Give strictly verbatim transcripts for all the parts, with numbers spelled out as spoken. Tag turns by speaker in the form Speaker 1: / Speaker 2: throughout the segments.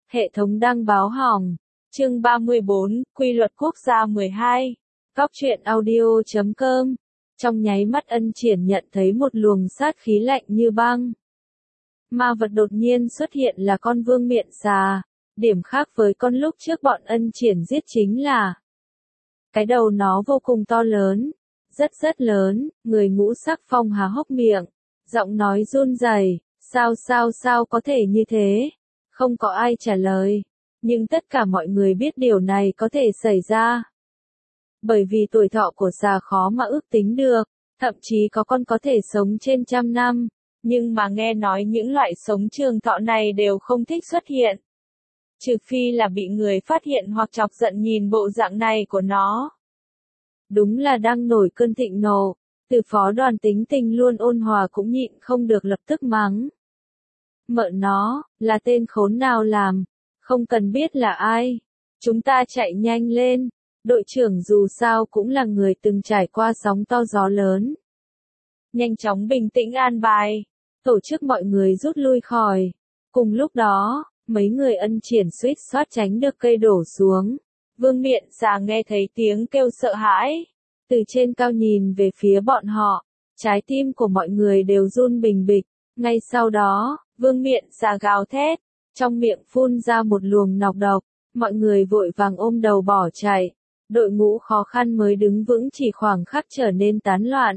Speaker 1: Hệ thống đăng báo hỏng. Chương ba mươi bốn, Quy luật quốc gia mười hai. Cóc truyện audio chấm com. Trong nháy mắt Ân Triển nhận thấy một luồng sát khí lạnh như băng. Ma vật đột nhiên xuất hiện là con vương miện xà. Điểm khác với con lúc trước bọn Ân Triển giết chính là cái đầu nó vô cùng to lớn, rất rất lớn, người ngũ sắc phong há hốc miệng, giọng nói run rẩy, sao sao sao có thể như thế? Không có ai trả lời, nhưng tất cả mọi người biết điều này có thể xảy ra. Bởi vì tuổi thọ của xà khó mà ước tính được, thậm chí có con có thể sống trên trăm năm, nhưng mà nghe nói những loại sống trường thọ này đều không thích xuất hiện. Trừ phi là bị người phát hiện hoặc chọc giận nhìn bộ dạng này của nó. Đúng là đang nổi cơn thịnh nộ, từ phó đoàn tính tình luôn ôn hòa cũng nhịn không được lập tức mắng. Mợ nó, là tên khốn nào làm, không cần biết là ai. Chúng ta chạy nhanh lên, đội trưởng dù sao cũng là người từng trải qua sóng to gió lớn. Nhanh chóng bình tĩnh an bài, tổ chức mọi người rút lui khỏi. Cùng lúc đó, mấy người Ân Triển suýt soát tránh được cây đổ xuống. Vương miện xà nghe thấy tiếng kêu sợ hãi, từ trên cao nhìn về phía bọn họ, trái tim của mọi người đều run bình bịch. Ngay sau đó, vương miện xà gào thét, trong miệng phun ra một luồng nọc độc, mọi người vội vàng ôm đầu bỏ chạy. Đội ngũ khó khăn mới đứng vững chỉ khoảng khắc trở nên tán loạn.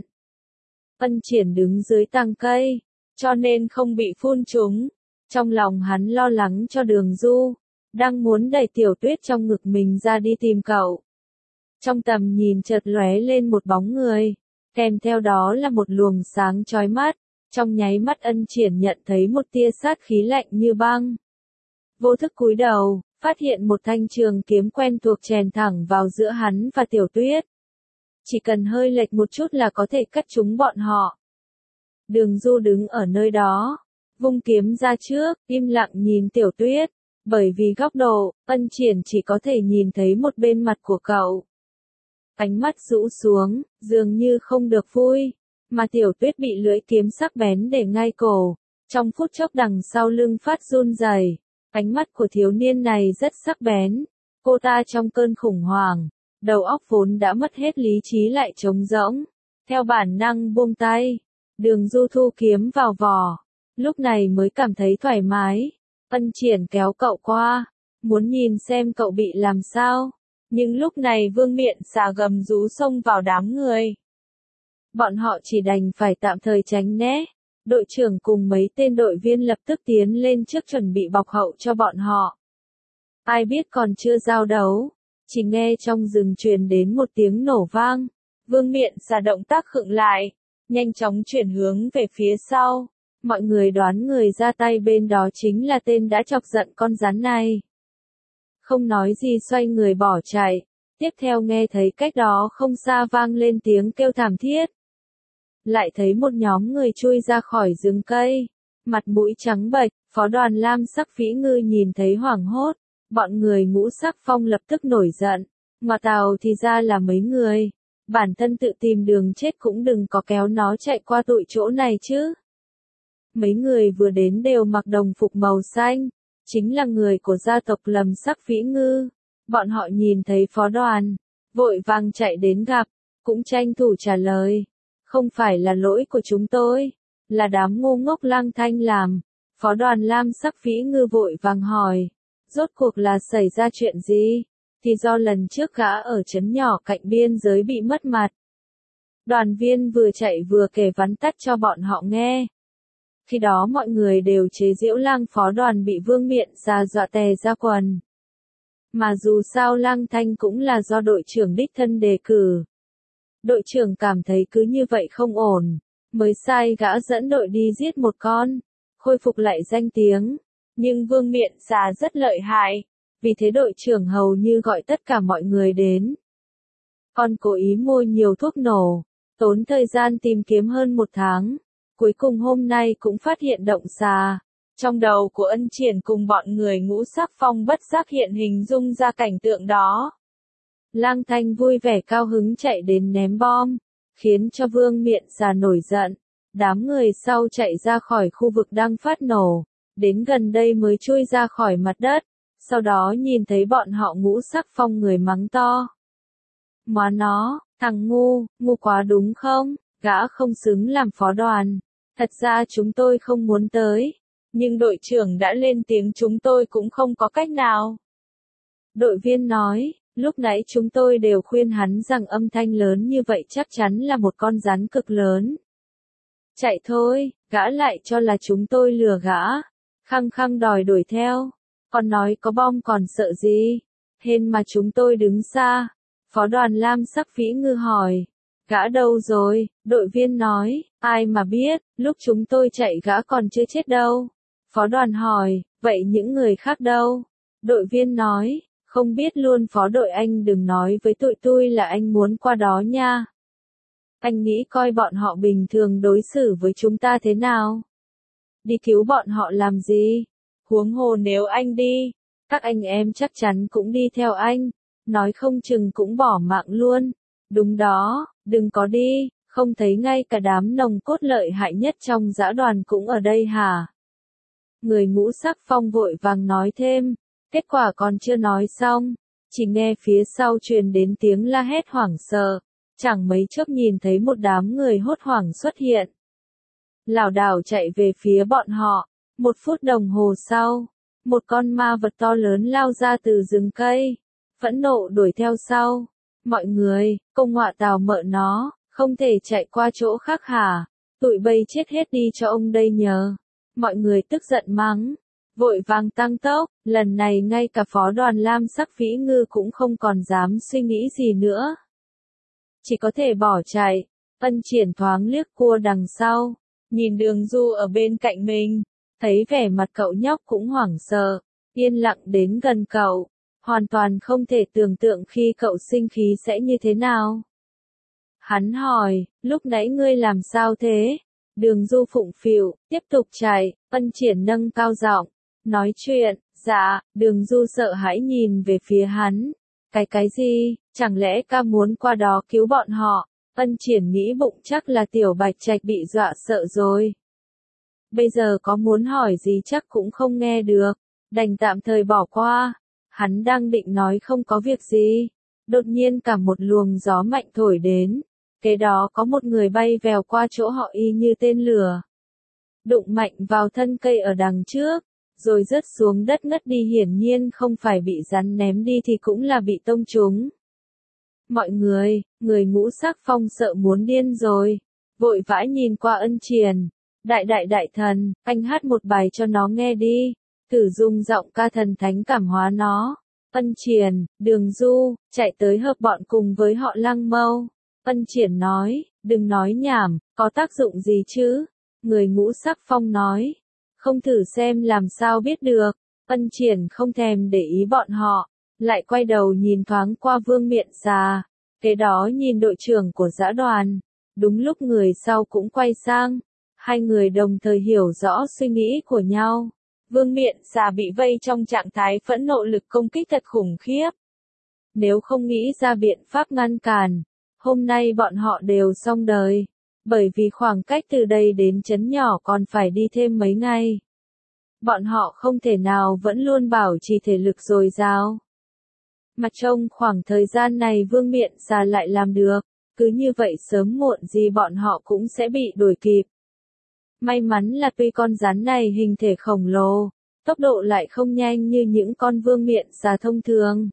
Speaker 1: Ân Triển đứng dưới tàng cây, cho nên không bị phun trúng. Trong lòng hắn lo lắng cho Đường Du, đang muốn đẩy Tiểu Tuyết trong ngực mình ra đi tìm cậu. Trong tầm nhìn chợt lóe lên một bóng người, kèm theo đó là một luồng sáng chói mắt, trong nháy mắt Ân Triển nhận thấy một tia sát khí lạnh như băng. Vô thức cúi đầu, phát hiện một thanh trường kiếm quen thuộc chèn thẳng vào giữa hắn và Tiểu Tuyết. Chỉ cần hơi lệch một chút là có thể cắt trúng bọn họ. Đường Du đứng ở nơi đó, vung kiếm ra trước, im lặng nhìn Tiểu Tuyết, bởi vì góc độ, Ân Triển chỉ có thể nhìn thấy một bên mặt của cậu. Ánh mắt rũ xuống, dường như không được vui, mà Tiểu Tuyết bị lưỡi kiếm sắc bén để ngay cổ, trong phút chốc đằng sau lưng phát run rẩy. Ánh mắt của thiếu niên này rất sắc bén, cô ta trong cơn khủng hoảng, đầu óc vốn đã mất hết lý trí lại trống rỗng, theo bản năng buông tay. Đường Du thu kiếm vào vỏ, lúc này mới cảm thấy thoải mái. Ân Triển kéo cậu qua, muốn nhìn xem cậu bị làm sao, nhưng lúc này vương miện xà gầm rú xông vào đám người. Bọn họ chỉ đành phải tạm thời tránh né. Đội trưởng cùng mấy tên đội viên lập tức tiến lên trước chuẩn bị bọc hậu cho bọn họ. Ai biết còn chưa giao đấu, chỉ nghe trong rừng truyền đến một tiếng nổ vang. Vương miện xà động tác khựng lại, nhanh chóng chuyển hướng về phía sau. Mọi người đoán người ra tay bên đó chính là tên đã chọc giận con rắn này. Không nói gì xoay người bỏ chạy, tiếp theo nghe thấy cách đó không xa vang lên tiếng kêu thảm thiết. Lại thấy một nhóm người chui ra khỏi rừng cây, mặt mũi trắng bệch, phó đoàn lam sắc phỉ ngư nhìn thấy hoảng hốt, bọn người ngũ sắc phong lập tức nổi giận, ngoa tào thì ra là mấy người, bản thân tự tìm đường chết cũng đừng có kéo nó chạy qua tụi chỗ này chứ. Mấy người vừa đến đều mặc đồng phục màu xanh, chính là người của gia tộc Lầm Sắc Phỉ Ngư, bọn họ nhìn thấy phó đoàn, vội vàng chạy đến gặp, cũng tranh thủ trả lời. Không phải là lỗi của chúng tôi, là đám ngu ngốc Lang Thanh làm. Phó đoàn Lam Sắc Phỉ Ngư vội vàng hỏi, rốt cuộc là xảy ra chuyện gì? Thì do lần trước gã ở trấn nhỏ cạnh biên giới bị mất mặt. Đoàn viên vừa chạy vừa kể vắn tắt cho bọn họ nghe. Khi đó mọi người đều chế giễu Lang phó đoàn bị vương miện xà dọa tè ra quần. Mà dù sao Lang Thanh cũng là do đội trưởng đích thân đề cử. Đội trưởng cảm thấy cứ như vậy không ổn, mới sai gã dẫn đội đi giết một con, khôi phục lại danh tiếng. Nhưng vương miện xà rất lợi hại, vì thế đội trưởng hầu như gọi tất cả mọi người đến. Con cố ý mua nhiều thuốc nổ, tốn thời gian tìm kiếm hơn một tháng, cuối cùng hôm nay cũng phát hiện động xà. Trong đầu của Ân Triển cùng bọn người ngũ sắc phong bất giác hiện hình dung ra cảnh tượng đó. Lang Thanh vui vẻ cao hứng chạy đến ném bom, khiến cho vương miện xà nổi giận. Đám người sau chạy ra khỏi khu vực đang phát nổ, đến gần đây mới chui ra khỏi mặt đất, sau đó nhìn thấy bọn họ Ngũ Sắc Phong người mắng to. Má nó, thằng ngu, ngu quá đúng không, gã không xứng làm phó đoàn. Thật ra chúng tôi không muốn tới, nhưng đội trưởng đã lên tiếng chúng tôi cũng không có cách nào. Đội viên nói, lúc nãy chúng tôi đều khuyên hắn rằng âm thanh lớn như vậy chắc chắn là một con rắn cực lớn. Chạy thôi, gã lại cho là chúng tôi lừa gã, khăng khăng đòi đuổi theo, còn nói có bom còn sợ gì, hên mà chúng tôi đứng xa. Phó đoàn Lam Sắc Phỉ Ngư hỏi, gã đâu rồi? Đội viên nói, ai mà biết, lúc chúng tôi chạy gã còn chưa chết đâu. Phó đoàn hỏi, vậy những người khác đâu? Đội viên nói, không biết luôn. Phó đội anh đừng nói với tụi tôi là anh muốn qua đó nha. Anh nghĩ coi bọn họ bình thường đối xử với chúng ta thế nào? Đi cứu bọn họ làm gì? Huống hồ nếu anh đi, các anh em chắc chắn cũng đi theo anh, nói không chừng cũng bỏ mạng luôn. Đúng đó, đừng có đi, không thấy ngay cả đám nòng cốt lợi hại nhất trong dã đoàn cũng ở đây hả? Người Ngũ Sắc Phong vội vàng nói thêm, kết quả còn chưa nói xong, chỉ nghe phía sau truyền đến tiếng la hét hoảng sợ, chẳng mấy chốc nhìn thấy một đám người hốt hoảng xuất hiện. Lảo đảo chạy về phía bọn họ, một phút đồng hồ sau, một con ma vật to lớn lao ra từ rừng cây, phẫn nộ đuổi theo sau. Mọi người, công ngọa tào mợ nó, không thể chạy qua chỗ khác hả? Tụi bay chết hết đi cho ông đây nhờ. Mọi người tức giận mắng, vội vàng tăng tốc, lần này ngay cả phó đoàn Lam Sắc Phỉ Ngư cũng không còn dám suy nghĩ gì nữa. Chỉ có thể bỏ chạy. Ân Triển thoáng liếc cua đằng sau, nhìn Đường Du ở bên cạnh mình, thấy vẻ mặt cậu nhóc cũng hoảng sợ, yên lặng đến gần cậu, hoàn toàn không thể tưởng tượng khi cậu sinh khí sẽ như thế nào. Hắn hỏi, lúc nãy ngươi làm sao thế? Đường Du phụng phịu, tiếp tục chạy. Ân Triển nâng cao giọng, nói chuyện. Dạ. Đường Du sợ hãi nhìn về phía hắn. Cái cái gì, chẳng lẽ ca muốn qua đó cứu bọn họ? Ân Triển nghĩ bụng chắc là Tiểu Bạch Trạch bị dọa sợ rồi. Bây giờ có muốn hỏi gì chắc cũng không nghe được, đành tạm thời bỏ qua. Hắn đang định nói không có việc gì, đột nhiên cả một luồng gió mạnh thổi đến, kế đó có một người bay vèo qua chỗ họ y như tên lửa. Đụng mạnh vào thân cây ở đằng trước, rồi rớt xuống đất ngất đi, hiển nhiên không phải bị rắn ném đi thì cũng là bị tông trúng. Mọi người, người Ngũ Sắc Phong sợ muốn điên rồi, vội vã nhìn qua Ân Triển. Đại đại đại thần, anh hát một bài cho nó nghe đi, thử dùng giọng ca thần thánh cảm hóa nó. Ân Triển, Đường Du, chạy tới hợp bọn cùng với họ Lăng Mâu. Ân Triển nói, đừng nói nhảm, có tác dụng gì chứ? Người Ngũ Sắc Phong nói, không thử xem làm sao biết được. Ân Triển không thèm để ý bọn họ, lại quay đầu nhìn thoáng qua Vương Miện Xà, kế đó nhìn đội trưởng của dã đoàn. Đúng lúc người sau cũng quay sang, hai người đồng thời hiểu rõ suy nghĩ của nhau. Vương Miện Xà bị vây trong trạng thái phẫn nộ, lực công kích thật khủng khiếp. Nếu không nghĩ ra biện pháp ngăn cản, hôm nay bọn họ đều xong đời, bởi vì khoảng cách từ đây đến trấn nhỏ còn phải đi thêm mấy ngày. Bọn họ không thể nào vẫn luôn bảo trì thể lực dồi dào. Mà trong khoảng thời gian này Vương Miện Xà lại làm được, cứ như vậy sớm muộn gì bọn họ cũng sẽ bị đuổi kịp. May mắn là tuy con rắn này hình thể khổng lồ, tốc độ lại không nhanh như những con Vương Miện Xà thông thường.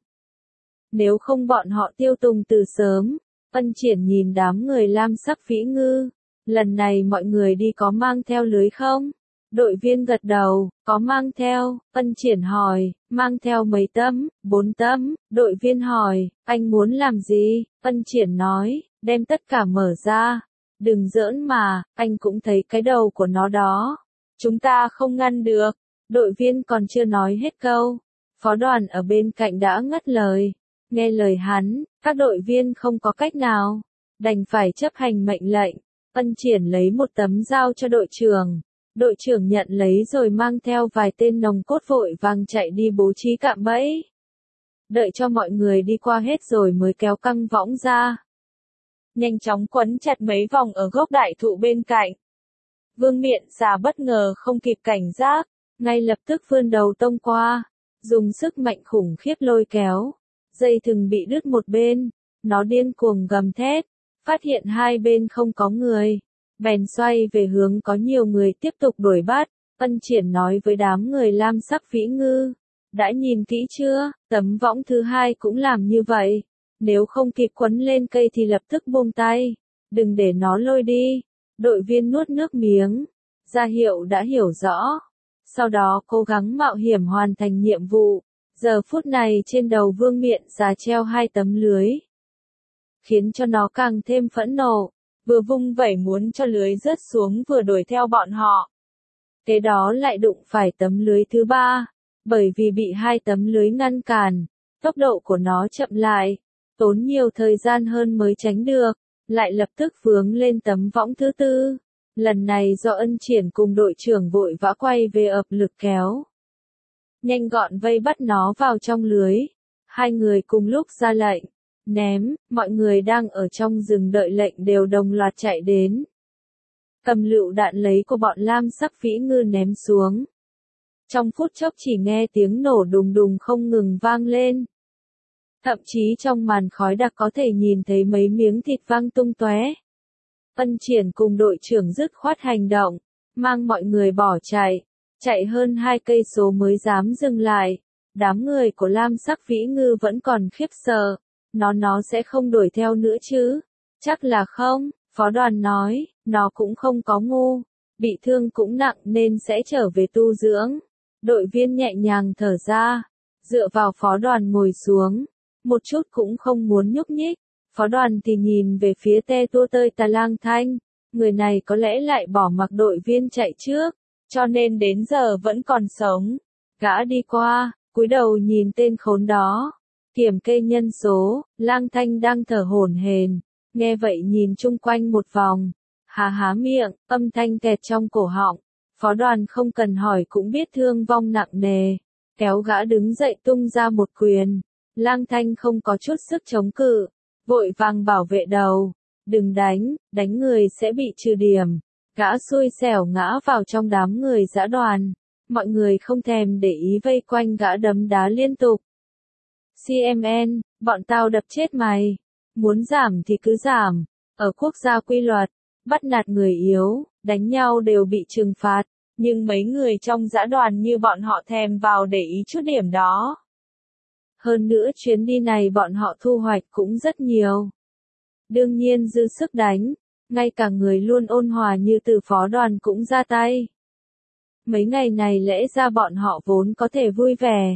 Speaker 1: Nếu không bọn họ tiêu tùng từ sớm. Ân Triển nhìn đám người Lam Sắc Phỉ Ngư, lần này mọi người đi có mang theo lưới không? Đội viên gật đầu, có mang theo. Ân Triển hỏi, mang theo mấy tấm? Bốn tấm. Đội viên hỏi, anh muốn làm gì? Ân Triển nói, đem tất cả mở ra. Đừng giỡn mà, anh cũng thấy cái đầu của nó đó. Chúng ta không ngăn được. Đội viên còn chưa nói hết câu, phó đoàn ở bên cạnh đã ngắt lời. Nghe lời hắn, các đội viên không có cách nào, đành phải chấp hành mệnh lệnh. Ân Triển lấy một tấm dao cho đội trưởng. Đội trưởng nhận lấy rồi mang theo vài tên nòng cốt vội vàng chạy đi bố trí cạm bẫy. Đợi cho mọi người đi qua hết rồi mới kéo căng võng ra. Nhanh chóng quấn chặt mấy vòng ở gốc đại thụ bên cạnh. Vương Miện Xà bất ngờ không kịp cảnh giác, ngay lập tức vươn đầu tông qua. dùng sức mạnh khủng khiếp lôi kéo. Dây thừng bị đứt một bên, nó điên cuồng gầm thét, phát hiện hai bên không có người, bèn xoay về hướng có nhiều người tiếp tục đuổi bắt. Ân Triển nói với đám người lam sắc vĩ ngư, đã nhìn kỹ chưa, tấm võng thứ hai cũng làm như vậy, nếu không kịp quấn lên cây thì lập tức buông tay, đừng để nó lôi đi. Đội viên nuốt nước miếng, ra hiệu đã hiểu rõ, sau đó cố gắng mạo hiểm hoàn thành nhiệm vụ. Giờ phút này trên đầu Vương Miện Xà treo hai tấm lưới, khiến cho nó càng thêm phẫn nộ, vừa vung vẩy muốn cho lưới rớt xuống vừa đuổi theo bọn họ. Kế đó lại đụng phải tấm lưới thứ ba, bởi vì bị hai tấm lưới ngăn cản, tốc độ của nó chậm lại, tốn nhiều thời gian hơn mới tránh được, lại lập tức vướng lên tấm võng thứ tư. Lần này do Ân Triển cùng đội trưởng vội vã quay về ập lực kéo, nhanh gọn vây bắt nó vào trong lưới. Hai người cùng lúc ra lệnh, ném, mọi người đang ở trong rừng đợi lệnh đều đồng loạt chạy đến. Cầm lựu đạn lấy của bọn lam sắc vĩ ngư ném xuống. Trong phút chốc chỉ nghe tiếng nổ đùng đùng không ngừng vang lên. Thậm chí trong màn khói đặc có thể nhìn thấy mấy miếng thịt văng tung tóe. Ân Triển cùng đội trưởng dứt khoát hành động, mang mọi người bỏ chạy, chạy hơn hai cây số mới dám dừng lại. Đám người của lam sắc vĩ ngư vẫn còn khiếp sợ, nó nó sẽ không đuổi theo nữa chứ? Chắc là không, phó đoàn nói, nó cũng không có ngu, bị thương cũng nặng nên sẽ trở về tu dưỡng. Đội viên nhẹ nhàng thở ra, dựa vào phó đoàn ngồi xuống, một chút cũng không muốn nhúc nhích. Phó đoàn thì nhìn về phía Te Tua Tơi Tà Lang Thanh, người này có lẽ lại bỏ mặc đội viên chạy trước, cho nên đến giờ vẫn còn sống. Gã đi qua, cúi đầu nhìn tên khốn đó, kiểm kê nhân số. Lang Thanh đang thở hổn hển, nghe vậy nhìn chung quanh một vòng, há há miệng, âm thanh kẹt trong cổ họng. Phó đoàn không cần hỏi cũng biết thương vong nặng nề, kéo gã đứng dậy tung ra một quyền. Lang Thanh không có chút sức chống cự, vội vàng bảo vệ đầu, đừng đánh, đánh người sẽ bị trừ điểm. Gã xui xẻo ngã vào trong đám người dã đoàn, mọi người không thèm để ý vây quanh gã đấm đá liên tục. xê em en, bọn tao đập chết mày, muốn giảm thì cứ giảm, ở quốc gia quy luật, bắt nạt người yếu, đánh nhau đều bị trừng phạt, nhưng mấy người trong dã đoàn như bọn họ thèm vào để ý chút điểm đó. Hơn nữa chuyến đi này bọn họ thu hoạch cũng rất nhiều. Đương nhiên dư sức đánh, ngay cả người luôn ôn hòa như từ phó đoàn cũng ra tay. Mấy ngày này lẽ ra bọn họ vốn có thể vui vẻ.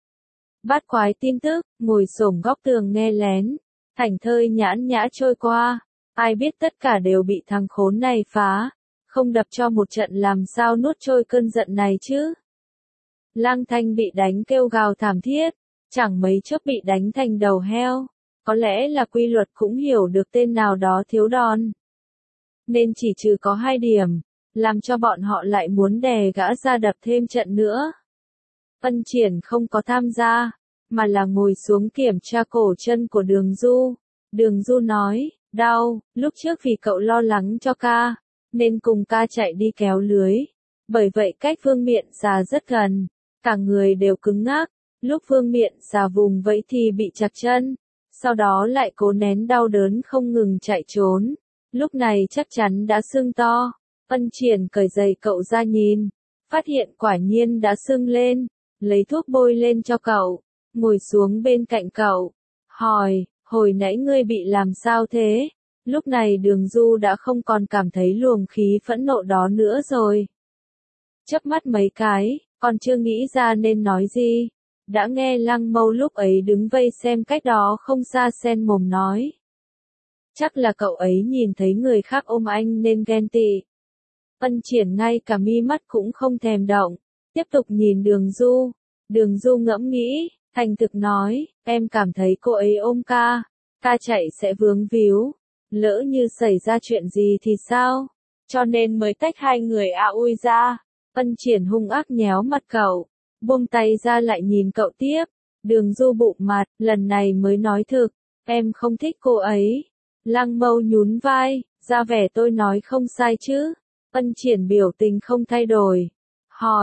Speaker 1: Bát quái tin tức, ngồi xổm góc tường nghe lén, thảnh thơi nhãn nhã trôi qua, ai biết tất cả đều bị thằng khốn này phá, không đập cho một trận làm sao nuốt trôi cơn giận này chứ. Lang Thanh bị đánh kêu gào thảm thiết, chẳng mấy chốc bị đánh thành đầu heo, có lẽ là quy luật cũng hiểu được tên nào đó thiếu đòn. Nên chỉ trừ có hai điểm, làm cho bọn họ lại muốn đè gã ra đập thêm trận nữa. Ân Triển không có tham gia, mà là ngồi xuống kiểm tra cổ chân của Đường Du. Đường Du nói, đau, lúc trước vì cậu lo lắng cho ca, nên cùng ca chạy đi kéo lưới. Bởi vậy cách Vương Miện Xà rất gần, cả người đều cứng ngắc. Lúc Vương Miện Xà vùng vẫy thì bị chặt chân, sau đó lại cố nén đau đớn không ngừng chạy trốn. Lúc này chắc chắn đã sưng to. Ân Triển cởi giày cậu ra nhìn, phát hiện quả nhiên đã sưng lên, lấy thuốc bôi lên cho cậu, ngồi xuống bên cạnh cậu, hỏi, hồi nãy ngươi bị làm sao thế? Lúc này Đường Du đã không còn cảm thấy luồng khí phẫn nộ đó nữa rồi. Chớp mắt mấy cái, còn chưa nghĩ ra nên nói gì, đã nghe Lăng Mâu lúc ấy đứng vây xem cách đó không xa sen mồm nói. Chắc là cậu ấy nhìn thấy người khác ôm anh nên ghen tị. Ân Triển ngay cả mi mắt cũng không thèm động, tiếp tục nhìn Đường Du. Đường Du ngẫm nghĩ, thành thực nói, em cảm thấy cô ấy ôm ca, ca chạy sẽ vướng víu, lỡ như xảy ra chuyện gì thì sao? Cho nên mới tách hai người à ui ra. Ân Triển hung ác nhéo mặt cậu, buông tay ra lại nhìn cậu tiếp. Đường Du bụng mặt, lần này mới nói thực, em không thích cô ấy. Lăng Mâu nhún vai, ra vẻ tôi nói không sai chứ. Ân Triển biểu tình không thay đổi, hỏi,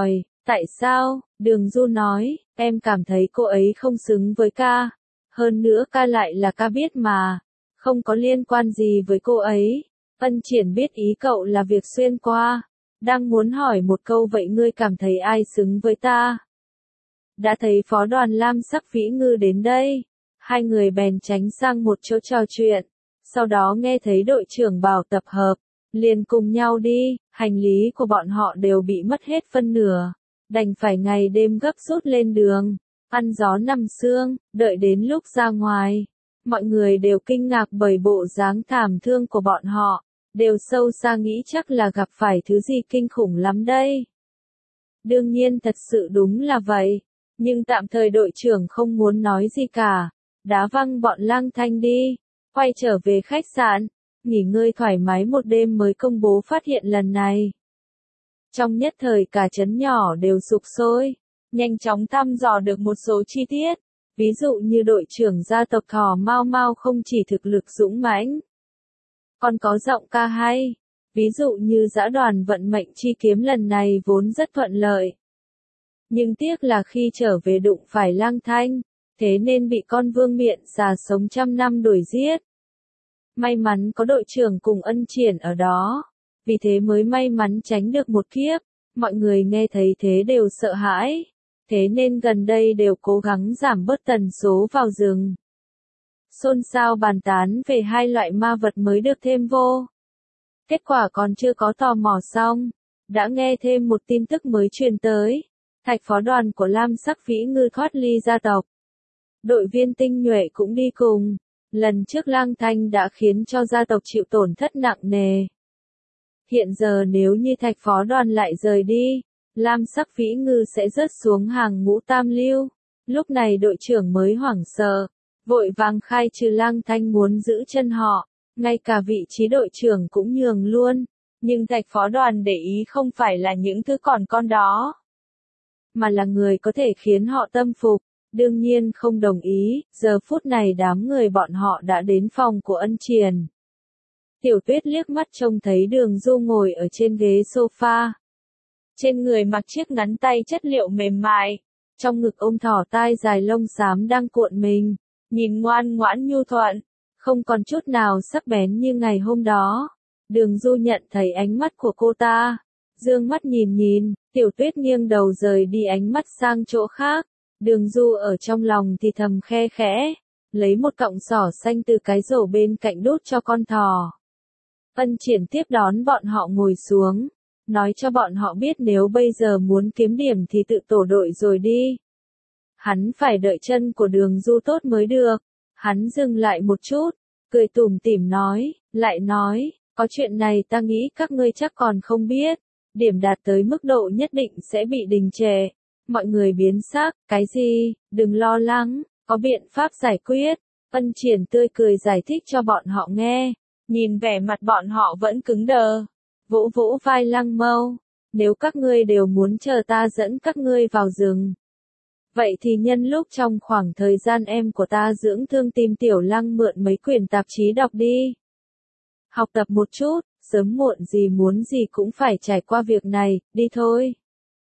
Speaker 1: Tại sao? Đường Du nói, em cảm thấy cô ấy không xứng với ca. Hơn nữa ca lại là ca biết mà. Không có liên quan gì với cô ấy. Ân Triển biết ý cậu là việc xuyên qua. Đang muốn hỏi một câu vậy ngươi cảm thấy ai xứng với ta? Đã thấy phó đoàn Lam Sắc Vĩ Ngư đến đây. Hai người bèn tránh sang một chỗ trò chuyện. Sau đó nghe thấy đội trưởng bảo tập hợp. Liền cùng nhau đi, hành lý của bọn họ đều bị mất hết phân nửa. Đành phải ngày đêm gấp rút lên đường. Ăn gió nằm sương, đợi đến lúc ra ngoài. Mọi người đều kinh ngạc bởi bộ dáng thảm thương của bọn họ. Đều sâu xa nghĩ chắc là gặp phải thứ gì kinh khủng lắm đây. Đương nhiên thật sự đúng là vậy. Nhưng tạm thời đội trưởng không muốn nói gì cả. Đá văng bọn Lang Thanh đi. Quay trở về khách sạn. Nghỉ ngơi thoải mái một đêm mới công bố phát hiện lần này. Trong nhất thời cả trấn nhỏ đều sục sôi. Nhanh chóng thăm dò được một số chi tiết. Ví dụ như đội trưởng gia tộc Thỏ Mao Mao không chỉ thực lực dũng mãnh, còn có giọng ca hay. Ví dụ như dã đoàn vận mệnh chi kiếm lần này vốn rất thuận lợi. Nhưng tiếc là khi trở về đụng phải Lang Thanh, thế nên bị con vương miện xà sống trăm năm đuổi giết. May mắn có đội trưởng cùng Ân Triển ở đó. Vì thế mới may mắn tránh được một kiếp. Mọi người nghe thấy thế đều sợ hãi. Thế nên gần đây đều cố gắng giảm bớt tần số vào rừng. Xôn xao bàn tán về hai loại ma vật mới được thêm vô. Kết quả còn chưa có tò mò xong. Đã nghe thêm một tin tức mới truyền tới. Thạch phó đoàn của Lam Sắc Vĩ Ngư thoát ly gia tộc. Đội viên tinh nhuệ cũng đi cùng. Lần trước Lang Thanh đã khiến cho gia tộc chịu tổn thất nặng nề. Hiện giờ nếu như thạch phó đoàn lại rời đi, Lam Sắc Vĩ Ngư sẽ rớt xuống hàng ngũ tam lưu. Lúc này đội trưởng mới hoảng sợ, vội vàng khai trừ Lang Thanh muốn giữ chân họ, ngay cả vị trí đội trưởng cũng nhường luôn. Nhưng thạch phó đoàn để ý không phải là những thứ còn con đó, mà là người có thể khiến họ tâm phục. Đương nhiên không đồng ý, giờ phút này đám người bọn họ đã đến phòng của Ân Triển. Tiểu Tuyết liếc mắt trông thấy Đường Du ngồi ở trên ghế sofa. Trên người mặc chiếc ngắn tay chất liệu mềm mại, trong ngực ôm thỏ tai dài lông xám đang cuộn mình, nhìn ngoan ngoãn nhu thuận, không còn chút nào sắc bén như ngày hôm đó. Đường Du nhận thấy ánh mắt của cô ta, dương mắt nhìn nhìn, Tiểu Tuyết nghiêng đầu rời đi ánh mắt sang chỗ khác. Đường Du ở trong lòng thì thầm khe khẽ, lấy một cọng sỏ xanh từ cái rổ bên cạnh đút cho con thỏ. Ân Triển tiếp đón bọn họ ngồi xuống, nói cho bọn họ biết nếu bây giờ muốn kiếm điểm thì tự tổ đội rồi đi. Hắn phải đợi chân của Đường Du tốt mới được. Hắn dừng lại một chút, cười tủm tỉm nói, lại nói, có chuyện này ta nghĩ các ngươi chắc còn không biết. Điểm đạt tới mức độ nhất định sẽ bị đình trệ. Mọi người biến sắc, cái gì, đừng lo lắng, có biện pháp giải quyết. Ân Triển tươi cười giải thích cho bọn họ nghe, nhìn vẻ mặt bọn họ vẫn cứng đờ. Vỗ vỗ vai Lăng Mâu, nếu các ngươi đều muốn chờ ta dẫn các ngươi vào rừng, vậy thì nhân lúc trong khoảng thời gian em của ta dưỡng thương Tim Tiểu Lăng mượn mấy quyển tạp chí đọc đi. Học tập một chút, sớm muộn gì muốn gì cũng phải trải qua việc này, đi thôi.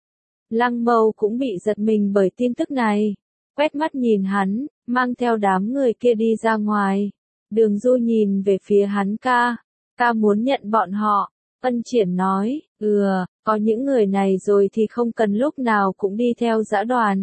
Speaker 1: Lăng Mâu cũng bị giật mình bởi tin tức này, quét mắt nhìn hắn, mang theo đám người kia đi ra ngoài. Đường Du nhìn về phía hắn ca, ca muốn nhận bọn họ. Ân Triển nói, ừ, có những người này rồi thì không cần lúc nào cũng đi theo dã đoàn.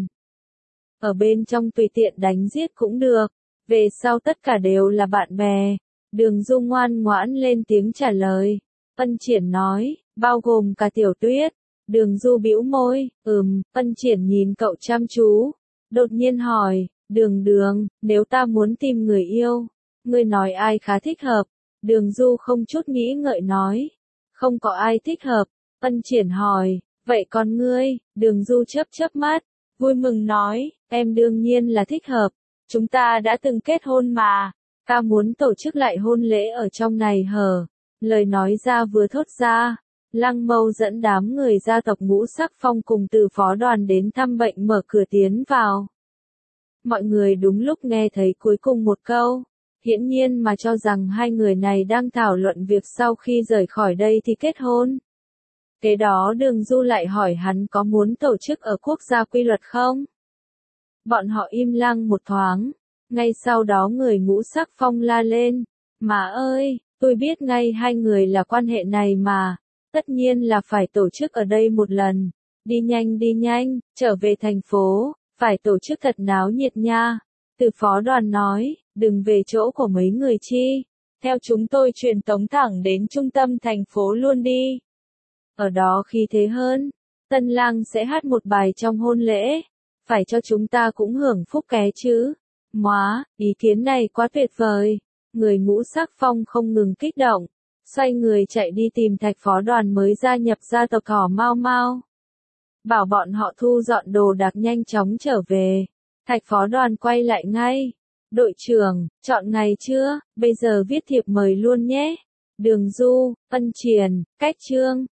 Speaker 1: Ở bên trong tùy tiện đánh giết cũng được, về sau tất cả đều là bạn bè. Đường Du ngoan ngoãn lên tiếng trả lời. Ân Triển nói, bao gồm cả Tiểu Tuyết. Đường Du bĩu môi, ừm, Ân Triển nhìn cậu chăm chú. Đột nhiên hỏi, Đường Đường, nếu ta muốn tìm người yêu, ngươi nói ai khá thích hợp? Đường Du không chút nghĩ ngợi nói, không có ai thích hợp. Ân Triển hỏi, vậy còn ngươi? Đường Du chớp chớp mắt, vui mừng nói, em đương nhiên là thích hợp. Chúng ta đã từng kết hôn mà, ta muốn tổ chức lại hôn lễ ở trong này hở. Lời nói ra vừa thốt ra, Lăng Mâu dẫn đám người gia tộc Ngũ Sắc Phong cùng từ phó đoàn đến thăm bệnh mở cửa tiến vào. Mọi người đúng lúc nghe thấy cuối cùng một câu, hiển nhiên mà cho rằng hai người này đang thảo luận việc sau khi rời khỏi đây thì kết hôn. Kế đó Đường Du lại hỏi hắn có muốn tổ chức ở quốc gia quy luật không? Bọn họ im lặng một thoáng. Ngay sau đó người Ngũ Sắc Phong la lên. Má ơi, tôi biết ngay hai người là quan hệ này mà. Tất nhiên là phải tổ chức ở đây một lần. Đi nhanh đi nhanh, trở về thành phố, phải tổ chức thật náo nhiệt nha. Từ phó đoàn nói, đừng về chỗ của mấy người chi. Theo chúng tôi truyền tống thẳng đến trung tâm thành phố luôn đi. Ở đó khí thế hơn. Tân lang sẽ hát một bài trong hôn lễ. Phải cho chúng ta cũng hưởng phúc ké chứ. Móa, ý kiến này quá tuyệt vời. Người Ngũ Sắc Phong không ngừng kích động. Xoay người chạy đi tìm Thạch phó đoàn mới gia nhập gia tộc Cỏ Mau Mau. Bảo bọn họ thu dọn đồ đạc nhanh chóng trở về. Thạch phó đoàn quay lại ngay. Đội trưởng, chọn ngày chưa? Bây giờ viết thiệp mời luôn nhé. Đường Du, Ân Triền, Cách Trương.